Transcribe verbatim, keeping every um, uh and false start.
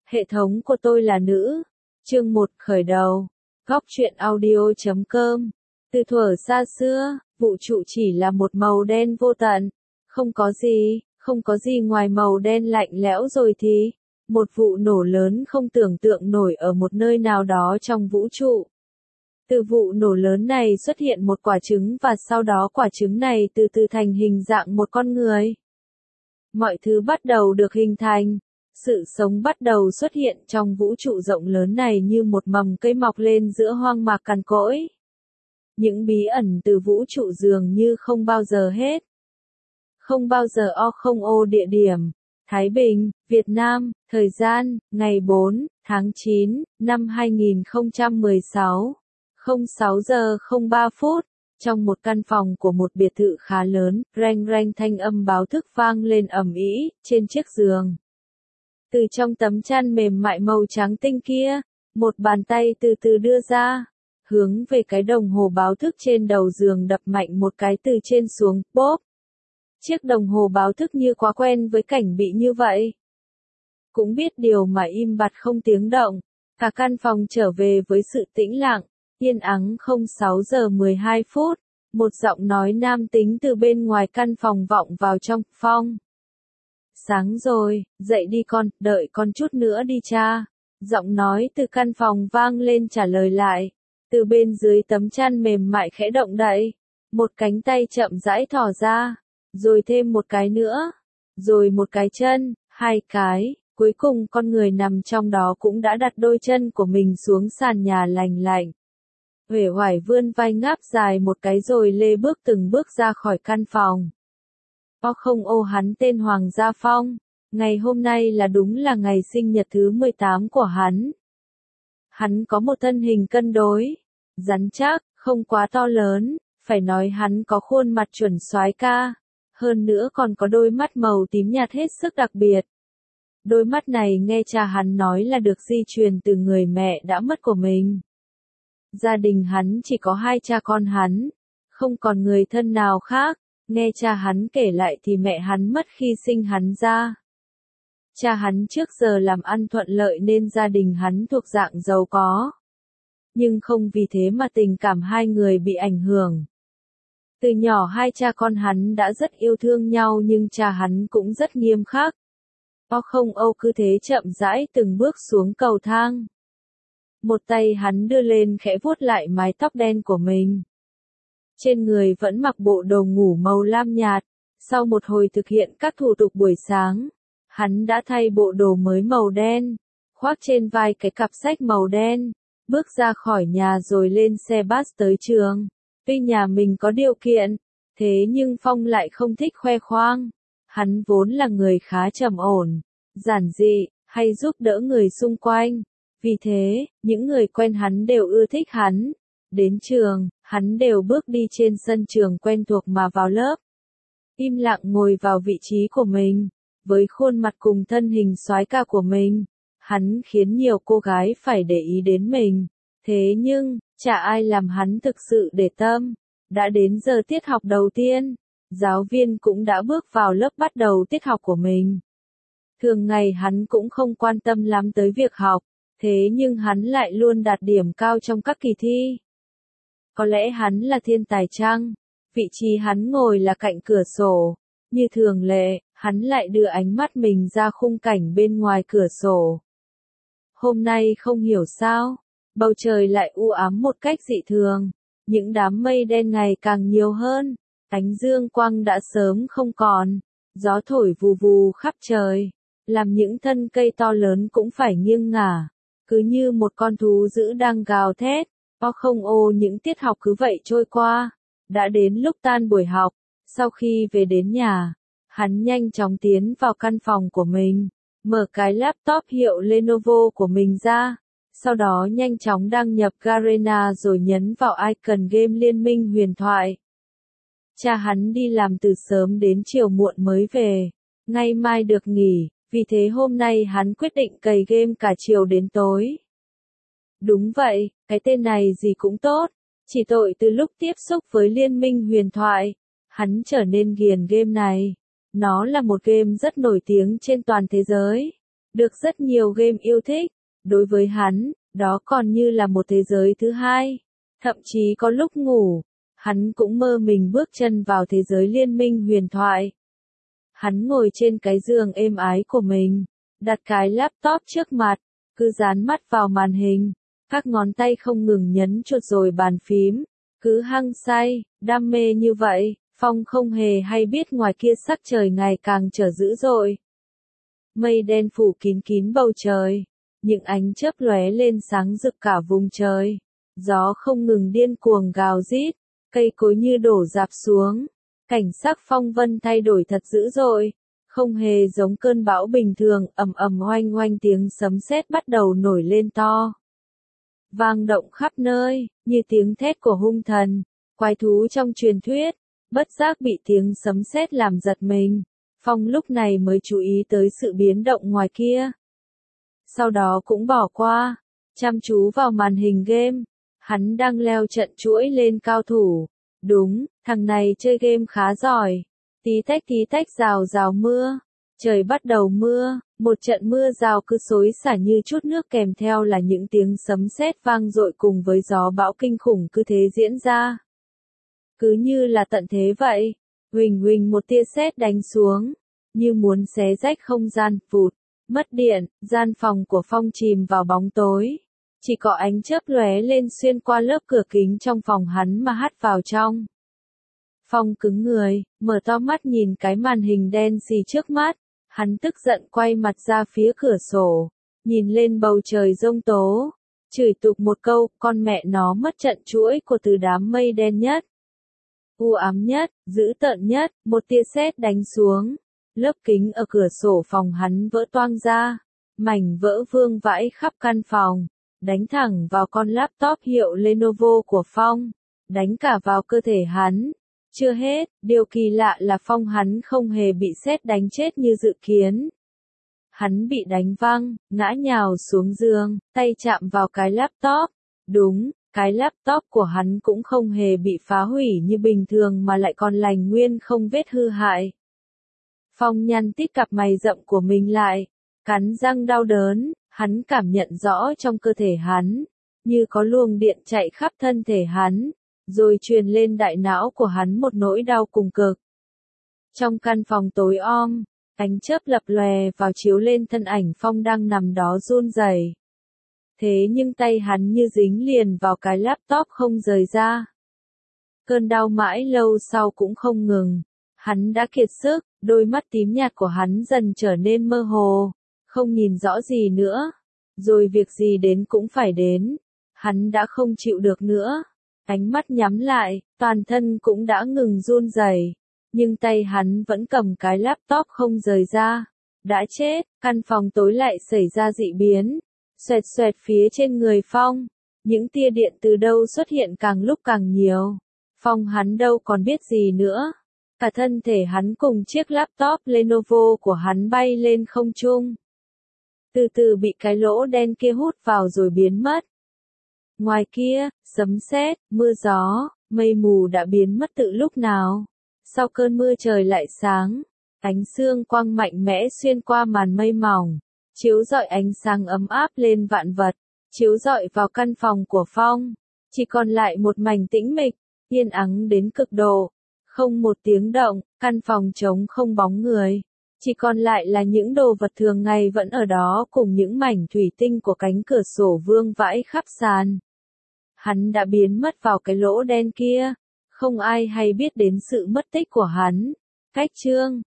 Hệ thống của tôi là nữ. Chương một khởi đầu. Góc truyện audio chấm com. Từ thuở xa xưa, vũ trụ chỉ là một màu đen vô tận. Không có gì, không có gì ngoài màu đen lạnh lẽo rồi thì. Một vụ nổ lớn không tưởng tượng nổi ở một nơi nào đó trong vũ trụ. Từ vụ nổ lớn này xuất hiện một quả trứng và sau đó quả trứng này từ từ thành hình dạng một con người. Mọi thứ bắt đầu được hình thành. Sự sống bắt đầu xuất hiện trong vũ trụ rộng lớn này như một mầm cây mọc lên giữa hoang mạc cằn cỗi. Những bí ẩn từ vũ trụ dường như không bao giờ hết. Không bao giờ o không ô địa điểm. Thái Bình, Việt Nam, thời gian, ngày bốn, tháng chín, năm hai nghìn không trăm mười sáu, không sáu giờ không ba phút. Trong một căn phòng của một biệt thự khá lớn, reng reng thanh âm báo thức vang lên ầm ĩ trên chiếc giường. Từ trong tấm chăn mềm mại màu trắng tinh kia, một bàn tay từ từ đưa ra, hướng về cái đồng hồ báo thức trên đầu giường đập mạnh một cái từ trên xuống, bốp. Chiếc đồng hồ báo thức như quá quen với cảnh bị như vậy. Cũng biết điều mà im bặt không tiếng động, cả căn phòng trở về với sự tĩnh lặng, yên ắng. Không sáu giờ mười hai phút, một giọng nói nam tính từ bên ngoài căn phòng vọng vào trong phòng. Sáng rồi, dậy đi con, đợi con chút nữa đi cha. Giọng nói từ căn phòng vang lên trả lời lại. Từ bên dưới tấm chăn mềm mại khẽ động đậy. Một cánh tay chậm rãi thò ra. Rồi thêm một cái nữa. Rồi một cái chân, hai cái. Cuối cùng con người nằm trong đó cũng đã đặt đôi chân của mình xuống sàn nhà lành lạnh. Uể oải vươn vai ngáp dài một cái rồi lê bước từng bước ra khỏi căn phòng. O không ô hắn tên Hoàng Gia Phong. Ngày hôm nay là đúng là ngày sinh nhật thứ mười tám của hắn. Hắn có một thân hình cân đối, rắn chắc, không quá to lớn, phải nói hắn có khuôn mặt chuẩn soái ca. Hơn nữa còn có đôi mắt màu tím nhạt hết sức đặc biệt. Đôi mắt này nghe cha hắn nói là được di truyền từ người mẹ đã mất của mình. Gia đình hắn chỉ có hai cha con hắn, không còn người thân nào khác. Nghe cha hắn kể lại thì mẹ hắn mất khi sinh hắn ra. Cha hắn trước giờ làm ăn thuận lợi nên gia đình hắn thuộc dạng giàu có. Nhưng không vì thế mà tình cảm hai người bị ảnh hưởng. Từ nhỏ hai cha con hắn đã rất yêu thương nhau nhưng cha hắn cũng rất nghiêm khắc. O không âu cứ thế chậm rãi từng bước xuống cầu thang. Một tay hắn đưa lên khẽ vuốt lại mái tóc đen của mình. Trên người vẫn mặc bộ đồ ngủ màu lam nhạt. Sau một hồi thực hiện các thủ tục buổi sáng, hắn đã thay bộ đồ mới màu đen, khoác trên vai cái cặp sách màu đen, bước ra khỏi nhà rồi lên xe bus tới trường. Tuy nhà mình có điều kiện, thế nhưng Phong lại không thích khoe khoang. Hắn vốn là người khá trầm ổn, giản dị, hay giúp đỡ người xung quanh. Vì thế, những người quen hắn đều ưa thích hắn. Đến trường, hắn đều bước đi trên sân trường quen thuộc mà vào lớp. Im lặng ngồi vào vị trí của mình, với khuôn mặt cùng thân hình soái ca của mình. Hắn khiến nhiều cô gái phải để ý đến mình. Thế nhưng, chả ai làm hắn thực sự để tâm. Đã đến giờ tiết học đầu tiên, giáo viên cũng đã bước vào lớp bắt đầu tiết học của mình. Thường ngày hắn cũng không quan tâm lắm tới việc học, thế nhưng hắn lại luôn đạt điểm cao trong các kỳ thi. Có lẽ hắn là thiên tài chăng? Vị trí hắn ngồi là cạnh cửa sổ. Như thường lệ, hắn lại đưa ánh mắt mình ra khung cảnh bên ngoài cửa sổ. Hôm nay không hiểu sao, bầu trời lại u ám một cách dị thường. Những đám mây đen ngày càng nhiều hơn. Ánh dương quang đã sớm không còn. Gió thổi vù vù khắp trời. Làm những thân cây to lớn cũng phải nghiêng ngả. Cứ như một con thú dữ đang gào thét. O không ô những tiết học cứ vậy trôi qua. Đã đến lúc tan buổi học. Sau khi về đến nhà, hắn nhanh chóng tiến vào căn phòng của mình. Mở cái laptop hiệu Lenovo của mình ra. Sau đó nhanh chóng đăng nhập Garena rồi nhấn vào icon game Liên minh huyền thoại. Cha hắn đi làm từ sớm đến chiều muộn mới về. Ngày mai được nghỉ, vì thế hôm nay hắn quyết định cày game cả chiều đến tối. Đúng vậy, cái tên này gì cũng tốt. Chỉ tội từ lúc tiếp xúc với Liên minh huyền thoại, hắn trở nên ghiền game này. Nó là một game rất nổi tiếng trên toàn thế giới. được rất nhiều game yêu thích. Đối với hắn, đó còn như là một thế giới thứ hai. Thậm chí có lúc ngủ, hắn cũng mơ mình bước chân vào thế giới liên minh huyền thoại. Hắn ngồi trên cái giường êm ái của mình, đặt cái laptop trước mặt, cứ dán mắt vào màn hình, các ngón tay không ngừng nhấn chuột rồi bàn phím, cứ hăng say, đam mê như vậy. Phong không hề hay biết ngoài kia sắc trời ngày càng trở dữ dội. Mây đen phủ kín kín bầu trời, những ánh chớp lóe lên sáng rực cả vùng trời. Gió không ngừng điên cuồng gào rít, cây cối như đổ rạp xuống. Cảnh sắc phong vân thay đổi thật dữ dội, không hề giống cơn bão bình thường, ầm ầm oanh oanh tiếng sấm sét bắt đầu nổi lên to. Vang động khắp nơi, như tiếng thét của hung thần, quái thú trong truyền thuyết. Bất giác bị tiếng sấm sét làm giật mình, Phong lúc này mới chú ý tới sự biến động ngoài kia. Sau đó cũng bỏ qua, chăm chú vào màn hình game, hắn đang leo trận chuỗi lên cao thủ. Đúng, thằng này chơi game khá giỏi. Tí tách tí tách rào rào mưa, trời bắt đầu mưa, một trận mưa rào cứ xối xả như chút nước kèm theo là những tiếng sấm sét vang dội cùng với gió bão kinh khủng cứ thế diễn ra. Cứ như là tận thế vậy, huỳnh huỳnh một tia sét đánh xuống, như muốn xé rách không gian, vụt, mất điện, gian phòng của Phong chìm vào bóng tối. Chỉ có ánh chớp lóe lên xuyên qua lớp cửa kính trong phòng hắn mà hắt vào trong. Phong cứng người, mở to mắt nhìn cái màn hình đen xì trước mắt, hắn tức giận quay mặt ra phía cửa sổ, nhìn lên bầu trời giông tố, chửi tục một câu, con mẹ nó mất trận chuỗi của từ đám mây đen nhất. U ám nhất, dữ tợn nhất, một tia sét đánh xuống, lớp kính ở cửa sổ phòng hắn vỡ toang ra, mảnh vỡ vương vãi khắp căn phòng, đánh thẳng vào con laptop hiệu Lenovo của Phong, đánh cả vào cơ thể hắn. Chưa hết, điều kỳ lạ là Phong hắn không hề bị sét đánh chết như dự kiến. Hắn bị đánh văng, ngã nhào xuống giường, tay chạm vào cái laptop. Đúng, cái laptop của hắn cũng không hề bị phá hủy như bình thường mà lại còn lành nguyên không vết hư hại. Phong nhăn tít cặp mày rậm của mình lại, cắn răng đau đớn, hắn cảm nhận rõ trong cơ thể hắn, như có luồng điện chạy khắp thân thể hắn, rồi truyền lên đại não của hắn một nỗi đau cùng cực. Trong căn phòng tối om, ánh chớp lập lòe vào chiếu lên thân ảnh Phong đang nằm đó run rẩy. Thế nhưng tay hắn như dính liền vào cái laptop không rời ra. Cơn đau mãi lâu sau cũng không ngừng. Hắn đã kiệt sức, đôi mắt tím nhạt của hắn dần trở nên mơ hồ, không nhìn rõ gì nữa. Rồi việc gì đến cũng phải đến. Hắn đã không chịu được nữa. Ánh mắt nhắm lại, toàn thân cũng đã ngừng run rẩy, nhưng tay hắn vẫn cầm cái laptop không rời ra. Đã chết, căn phòng tối lại xảy ra dị biến. Xoẹt xoẹt phía trên người Phong, những tia điện từ đâu xuất hiện càng lúc càng nhiều. Phong hắn đâu còn biết gì nữa. Cả thân thể hắn cùng chiếc laptop Lenovo của hắn bay lên không trung. Từ từ bị cái lỗ đen kia hút vào rồi biến mất. Ngoài kia, sấm sét, mưa gió, mây mù đã biến mất từ lúc nào. Sau cơn mưa trời lại sáng, ánh sương quang mạnh mẽ xuyên qua màn mây mỏng, chiếu rọi ánh sáng ấm áp lên vạn vật, chiếu rọi vào căn phòng của Phong. Chỉ còn lại một mảnh tĩnh mịch, yên ắng đến cực độ, không một tiếng động, căn phòng trống không bóng người. Chỉ còn lại là những đồ vật thường ngày vẫn ở đó cùng những mảnh thủy tinh của cánh cửa sổ vương vãi khắp sàn. Hắn đã biến mất vào cái lỗ đen kia, không ai hay biết đến sự mất tích của hắn. Cách chương